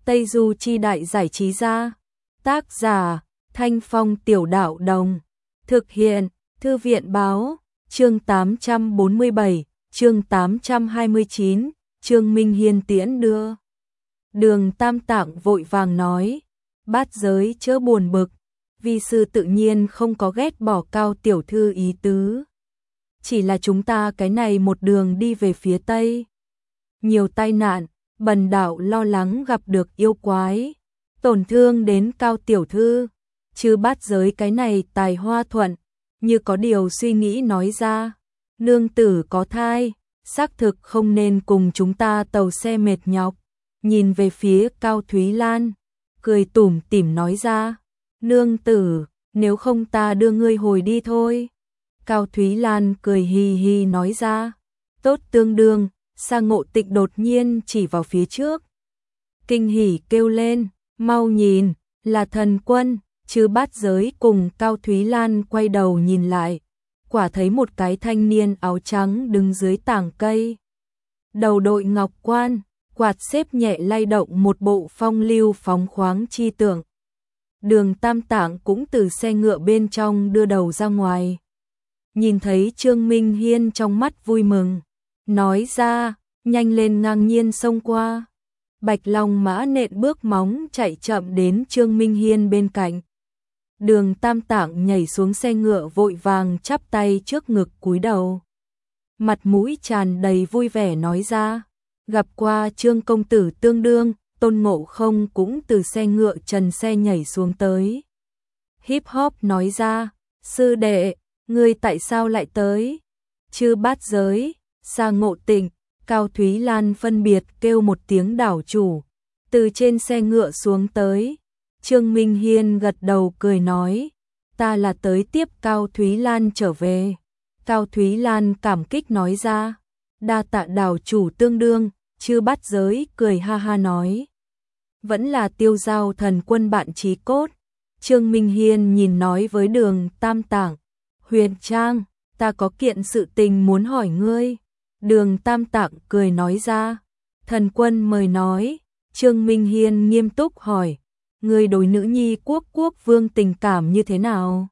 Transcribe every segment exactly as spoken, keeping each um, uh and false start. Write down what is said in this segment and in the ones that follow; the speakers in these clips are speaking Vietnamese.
Tây Du Chi Đại Giải Trí Gia. Tác giả Thanh Phong Tiểu Đạo Đồng. Thực hiện Thư viện Báo. Chương tám trăm bốn mươi bảy, chương tám trăm hai mươi chín, Trương Minh Hiên tiễn đưa. Đường Tam Tạng vội vàng nói, Bát Giới chớ buồn bực, vi sư tự nhiên không có ghét bỏ Cao tiểu thư ý tứ. Chỉ là chúng ta cái này một đường đi về phía Tây. Nhiều tai nạn, bần đạo lo lắng gặp được yêu quái, tổn thương đến Cao tiểu thư, chứ Bát Giới cái này tài hoa thuận, như có điều suy nghĩ nói ra, nương tử có thai, xác thực không nên cùng chúng ta tàu xe mệt nhọc. Nhìn về phía Cao Thúy Lan, cười tủm tỉm nói ra, nương tử, nếu không ta đưa ngươi hồi đi thôi. Cao Thúy Lan cười hì hì nói ra, tốt tương đương. Sa Ngộ Tịnh đột nhiên chỉ vào phía trước, kinh hỉ kêu lên, mau nhìn, là Thần Quân. Chứ Bát Giới cùng Cao Thúy Lan quay đầu nhìn lại, quả thấy một cái thanh niên áo trắng đứng dưới tảng cây. Đầu đội ngọc quan, quạt xếp nhẹ lay động một bộ phong lưu phóng khoáng chi tưởng. Đường Tam Tạng cũng từ xe ngựa bên trong đưa đầu ra ngoài. Nhìn thấy Trương Minh Hiên trong mắt vui mừng, nói ra, nhanh lên ngang nhiên xông qua. Bạch Long mã nện bước móng chạy chậm đến Trương Minh Hiên bên cạnh. Đường Tam Tạng nhảy xuống xe ngựa vội vàng chắp tay trước ngực cúi đầu. Mặt mũi tràn đầy vui vẻ nói ra, gặp qua Trương công tử tương đương. Tôn Ngộ Không cũng từ xe ngựa trần xe nhảy xuống tới. Hip hop nói ra, sư đệ, ngươi tại sao lại tới? Chư Bát Giới, Sa Ngộ Tịnh, Cao Thúy Lan phân biệt kêu một tiếng đảo chủ, từ trên xe ngựa xuống tới. Trương Minh Hiên gật đầu cười nói, ta là tới tiếp Cao Thúy Lan trở về. Cao Thúy Lan cảm kích nói ra, đa tạ đảo chủ tương đương. Chư Bát Giới cười ha ha nói, vẫn là Tiêu Giao Thần Quân bạn chí cốt. Trương Minh Hiên nhìn nói với Đường Tam Tạng, Huyền Trang, ta có kiện sự tình muốn hỏi ngươi. Đường Tam Tạng cười nói ra, Thần Quân mời nói. Trương Minh Hiên nghiêm túc hỏi, ngươi đối nữ nhi Quốc Quốc Vương tình cảm như thế nào?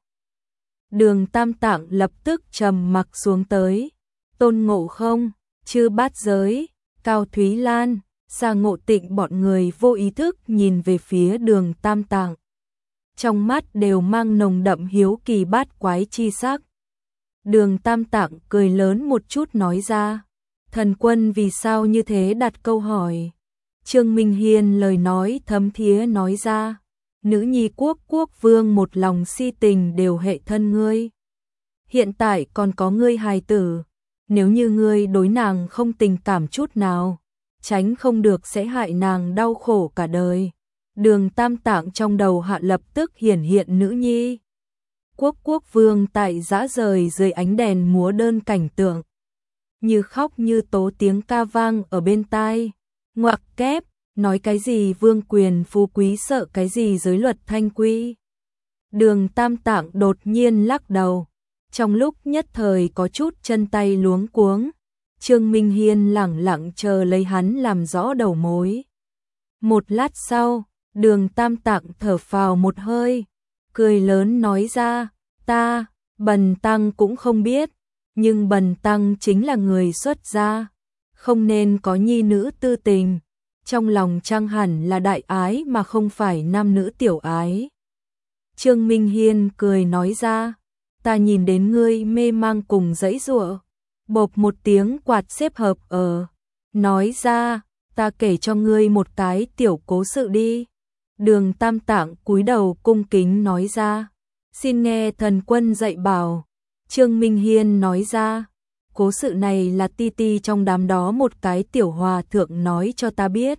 Đường Tam Tạng lập tức trầm mặc xuống tới. Tôn Ngộ Không, Chư Bát Giới, Cao Thúy Lan, Sa Ngộ Tịnh bọn người vô ý thức nhìn về phía Đường Tam Tạng. Trong mắt đều mang nồng đậm hiếu kỳ bát quái chi sắc. Đường Tam Tạng cười lớn một chút nói ra, Thần Quân vì sao như thế đặt câu hỏi. Trương Minh Hiên lời nói thấm thía nói ra, nữ nhi Quốc Quốc Vương một lòng si tình đều hệ thân ngươi. Hiện tại còn có ngươi hài tử, nếu như ngươi đối nàng không tình cảm chút nào, tránh không được sẽ hại nàng đau khổ cả đời. Đường Tam Tạng trong đầu hạ lập tức hiển hiện nữ nhi Quốc Quốc Vương tại dã rời dưới ánh đèn múa đơn cảnh tượng, như khóc như tố tiếng ca vang ở bên tai. Ngoặc kép, nói cái gì vương quyền phú quý sợ cái gì giới luật thanh quy. Đường Tam Tạng đột nhiên lắc đầu, trong lúc nhất thời có chút chân tay luống cuống. Trương Minh Hiên lẳng lặng chờ lấy hắn làm rõ đầu mối. Một lát sau, Đường Tam Tạng thở phào một hơi, cười lớn nói ra, ta, bần tăng cũng không biết, nhưng bần tăng chính là người xuất gia, không nên có nhi nữ tư tình, trong lòng chăng hẳn là đại ái mà không phải nam nữ tiểu ái. Trương Minh Hiên cười nói ra, ta nhìn đến ngươi mê mang cùng giãy giụa. Bộp một tiếng quạt xếp hợp ở, nói ra, ta kể cho ngươi một cái tiểu cố sự đi. Đường Tam Tạng cúi đầu cung kính nói ra, xin nghe Thần Quân dạy bảo. Trương Minh Hiên nói ra, cố sự này là ti ti trong đám đó một cái tiểu hòa thượng nói cho ta biết.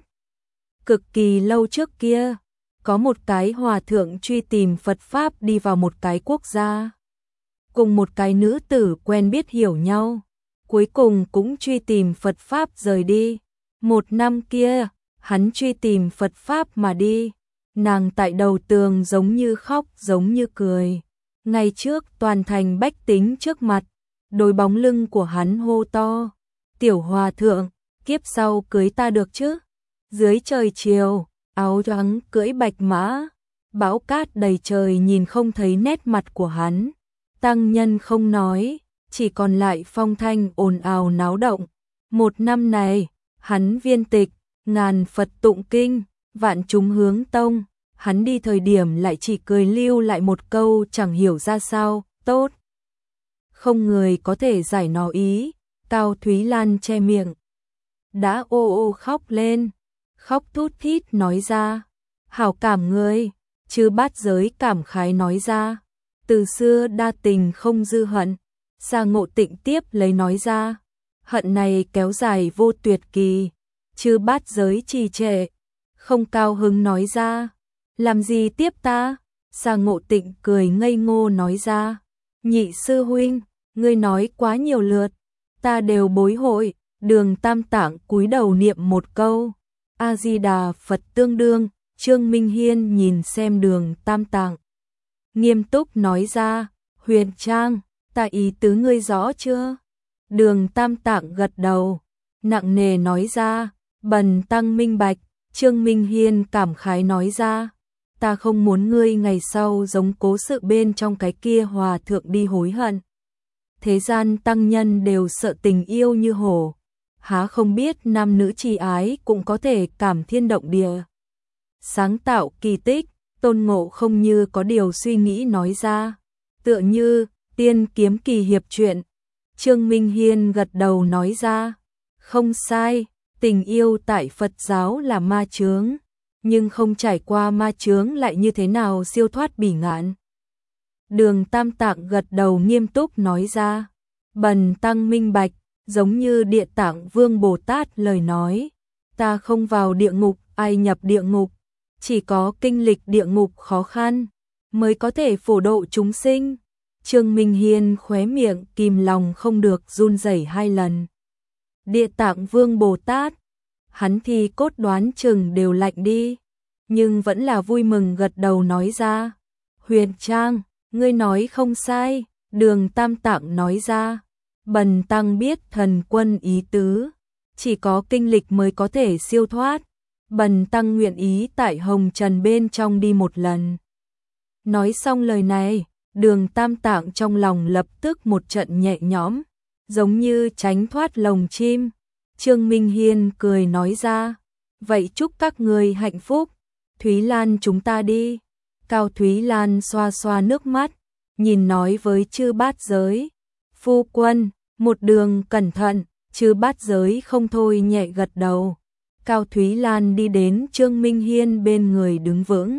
Cực kỳ lâu trước kia, có một cái hòa thượng truy tìm Phật Pháp đi vào một cái quốc gia. Cùng một cái nữ tử quen biết hiểu nhau, cuối cùng cũng truy tìm Phật Pháp rời đi. Một năm kia, hắn truy tìm Phật Pháp mà đi. Nàng tại đầu tường giống như khóc giống như cười. Ngày trước toàn thành bách tính trước mặt, đôi bóng lưng của hắn hô to, tiểu hòa thượng, kiếp sau cưới ta được chứ? Dưới trời chiều, áo trắng cưỡi bạch mã, bão cát đầy trời nhìn không thấy nét mặt của hắn. Tăng nhân không nói, chỉ còn lại phong thanh ồn ào náo động. Một năm này, hắn viên tịch, ngàn Phật tụng kinh, vạn chúng hướng tông, hắn đi thời điểm lại chỉ cười lưu lại một câu chẳng hiểu ra sao, tốt. Không người có thể giải nó ý, Cao Thúy Lan che miệng. Đã ô ô khóc lên, khóc thút thít nói ra, hảo cảm ngươi, Chư Bát Giới cảm khái nói ra, từ xưa đa tình không dư hận. Sa Ngộ Tịnh tiếp lấy nói ra, hận này kéo dài vô tuyệt kỳ. Chư Bát Giới trì trệ, không cao hứng nói ra, làm gì tiếp ta? Sa Ngộ Tịnh cười ngây ngô nói ra, nhị sư huynh, ngươi nói quá nhiều lượt, ta đều bối hội. Đường Tam Tạng cúi đầu niệm một câu, A Di Đà Phật tương đương. Trương Minh Hiên nhìn xem Đường Tam Tạng, nghiêm túc nói ra, Huyền Trang, ta ý tứ ngươi rõ chưa? Đường Tam Tạng gật đầu, nặng nề nói ra, bần tăng minh bạch. Trương Minh Hiên cảm khái nói ra, ta không muốn ngươi ngày sau giống cố sự bên trong cái kia hòa thượng đi hối hận. Thế gian tăng nhân đều sợ tình yêu như hổ, há không biết nam nữ tri ái cũng có thể cảm thiên động địa, sáng tạo kỳ tích. Tôn Ngộ không như có điều suy nghĩ nói ra, tựa như Tiên Kiếm Kỳ hiệp truyện. Trương Minh Hiên gật đầu nói ra, không sai, tình yêu tại Phật giáo là ma chướng, nhưng không trải qua ma chướng lại như thế nào siêu thoát bỉ ngạn. Đường Tam Tạng gật đầu nghiêm túc nói ra, bần tăng minh bạch, giống như Địa Tạng Vương Bồ Tát lời nói, ta không vào địa ngục, ai nhập địa ngục, chỉ có kinh lịch địa ngục khó khăn mới có thể phổ độ chúng sinh. Trương Minh Hiên khóe miệng kìm lòng không được run rẩy hai lần. Địa Tạng Vương Bồ Tát, hắn thì cốt đoán chừng đều lạnh đi, nhưng vẫn là vui mừng gật đầu nói ra, Huyền Trang, ngươi nói không sai. Đường Tam Tạng nói ra, bần tăng biết thần quân ý tứ, chỉ có kinh lịch mới có thể siêu thoát, bần tăng nguyện ý tại hồng trần bên trong đi một lần. Nói xong lời này, Đường Tam Tạng trong lòng lập tức một trận nhẹ nhõm, giống như tránh thoát lồng chim. Trương Minh Hiên cười nói ra, vậy chúc các người hạnh phúc, Thúy Lan chúng ta đi. Cao Thúy Lan xoa xoa nước mắt, nhìn nói với Chư Bát Giới, phu quân, một đường cẩn thận. Chư Bát Giới không thôi nhẹ gật đầu. Cao Thúy Lan đi đến Trương Minh Hiên bên người đứng vững.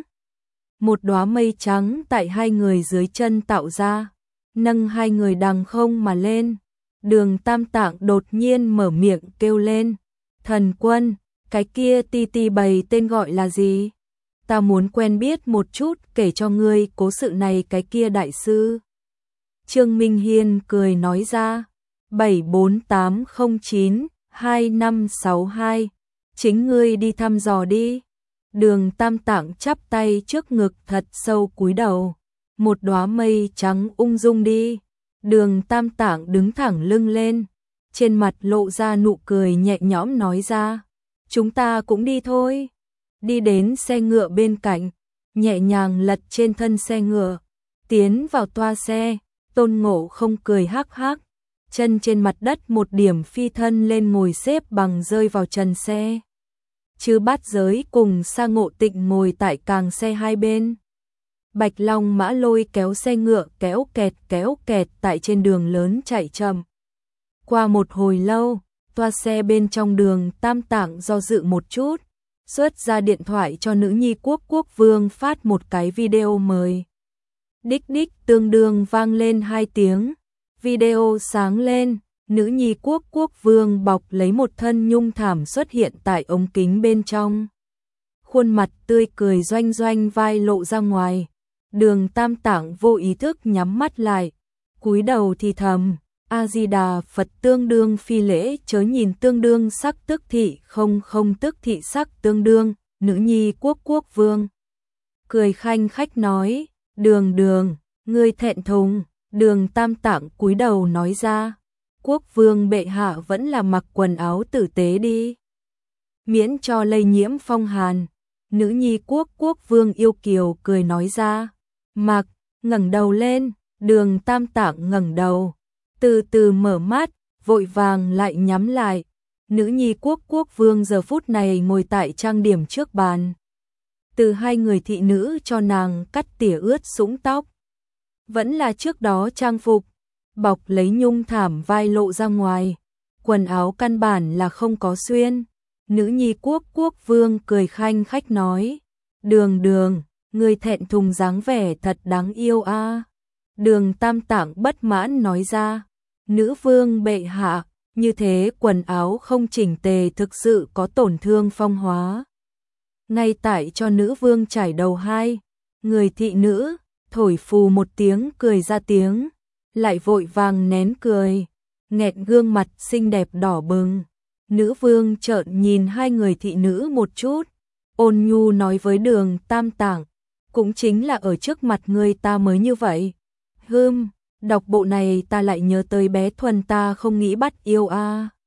Một đóa mây trắng tại hai người dưới chân tạo ra, nâng hai người đằng không mà lên. Đường Tam Tạng đột nhiên mở miệng kêu lên, thần quân, cái kia ti ti bầy tên gọi là gì? Ta muốn quen biết một chút, kể cho ngươi cố sự này cái kia đại sư. Trương Minh Hiên cười nói ra, bảy bốn tám không chín hai năm sáu hai, chính ngươi đi thăm dò đi. Đường Tam Tạng chắp tay trước ngực thật sâu cúi đầu, một đóa mây trắng ung dung đi. Đường Tam Tạng đứng thẳng lưng lên, trên mặt lộ ra nụ cười nhẹ nhõm nói ra, chúng ta cũng đi thôi. Đi đến xe ngựa bên cạnh, nhẹ nhàng lật trên thân xe ngựa, tiến vào toa xe. Tôn Ngộ không cười hắc hắc, chân trên mặt đất một điểm phi thân lên ngồi xếp bằng rơi vào trần xe. Chư Bát Giới cùng Sa Ngộ Tịnh ngồi tại càng xe hai bên. Bạch Long mã lôi kéo xe ngựa kéo kẹt kéo kẹt tại trên đường lớn chạy chậm. Qua một hồi lâu, toa xe bên trong Đường Tam Tạng do dự một chút, xuất ra điện thoại cho nữ nhi quốc quốc vương phát một cái video mời. Đích đích tương đương vang lên hai tiếng, video sáng lên, nữ nhi quốc quốc vương bọc lấy một thân nhung thảm xuất hiện tại ống kính bên trong. Khuôn mặt tươi cười doanh doanh vai lộ ra ngoài. Đường Tam Tạng vô ý thức nhắm mắt lại, cúi đầu thì thầm, A Di Đà Phật tương đương phi lễ chớ nhìn tương đương sắc tức thị không không tức thị sắc tương đương. Nữ nhi quốc quốc vương cười khanh khách nói, đường đường, ngươi thẹn thùng. Đường Tam Tạng cúi đầu nói ra, quốc vương bệ hạ vẫn là mặc quần áo tử tế đi, miễn cho lây nhiễm phong hàn. Nữ nhi quốc quốc vương yêu kiều cười nói ra. Mặc, ngẩng đầu lên, Đường Tam Tạng ngẩng đầu, từ từ mở mắt, vội vàng lại nhắm lại. Nữ nhi quốc quốc vương giờ phút này ngồi tại trang điểm trước bàn. Từ hai người thị nữ cho nàng cắt tỉa ướt sũng tóc. Vẫn là trước đó trang phục, bọc lấy nhung thảm vai lộ ra ngoài. Quần áo căn bản là không có xuyên. Nữ nhi quốc quốc vương cười khanh khách nói. Đường đường, người thẹn thùng dáng vẻ thật đáng yêu a. Đường Tam Tạng bất mãn nói ra. Nữ vương bệ hạ, như thế quần áo không chỉnh tề thực sự có tổn thương phong hóa. Ngay tại cho nữ vương chải đầu hai, người thị nữ, thổi phù một tiếng cười ra tiếng, lại vội vàng nén cười, nghẹn gương mặt xinh đẹp đỏ bừng. Nữ vương trợn nhìn hai người thị nữ một chút, ôn nhu nói với Đường Tam Tạng, cũng chính là ở trước mặt người ta mới như vậy. Hừm, đọc bộ này ta lại nhớ tới bé Thuần ta không nghĩ bắt yêu a.